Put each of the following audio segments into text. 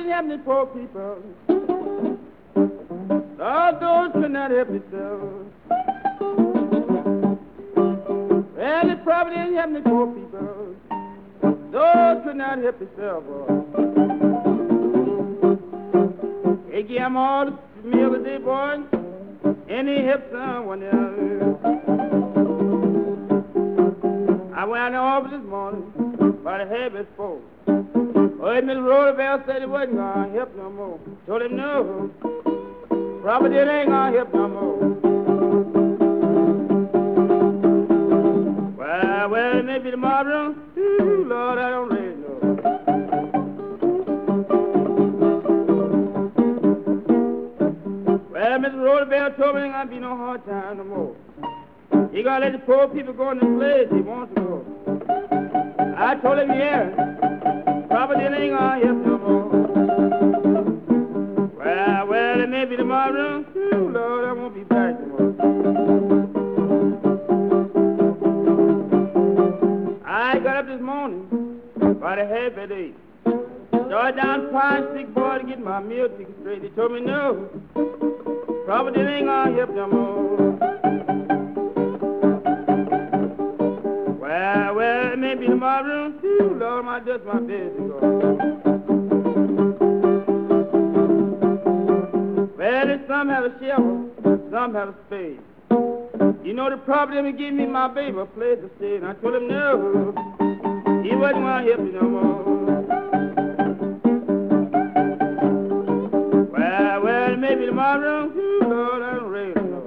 didn't help the poor people. Lord, those could not help themselves. Well, the prophet didn't help the poor people. Those could not help themselves. They gave them all the meal of their boys, and they helped someone else. I went out in the office this morning by the habit folk. Heard Mr. Roosevelt said he wasn't going to help no more. Told him no, probably it ain't going to help no more. Well, it may be tomorrow. Ooh, Lord, I don't really know. Well, Mr. Roosevelt told me there ain't going to be no hard time no more. He going to let the poor people go in the place he wants to go. I told him, yeah, probably it ain't going to help no more. Well, it may be tomorrow. Ooh, Lord, I won't be back tomorrow. I got up this morning by the half at 8. Started down to Pine Stick Boy to get my meal ticket straight. They told me no, probably it ain't going to help no more. Well, it may be tomorrow. Ooh, Lord, my dust my bed to go. Well, some have a shovel, some have a spade. You know the problem is giving me my baby a place to stay. And I told him no, he wasn't going to help me no more. Well, it may be tomorrow. Ooh, Lord, I don't really know.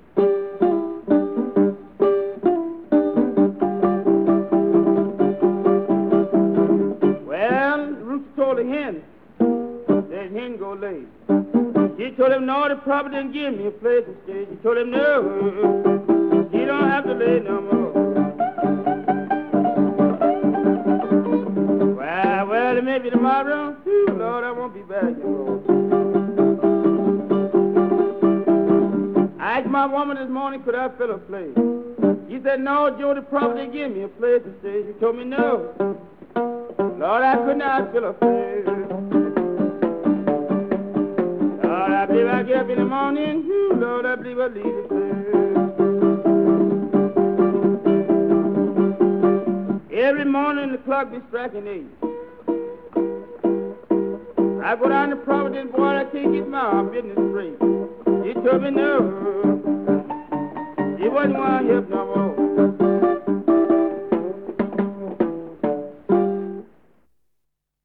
Told the hen, that hen go lay. She told him no, the prophet didn't give me a place to stay. She told him no, he don't have to lay no more. Well, it may be tomorrow. Ooh, Lord, I won't be back no more. I asked my woman this morning, could I fill a place? She said, no, Joe, the prophet didn't give me a place to stay. She told me no. Lord, I could not fill a place. Lord, I believe I get up in the morning. Ooh, Lord, I believe I leave the place. Every morning the clock be striking 8. I go down to Providence, boy, I can't get my business straight. He told me no, he wasn't going to help no more.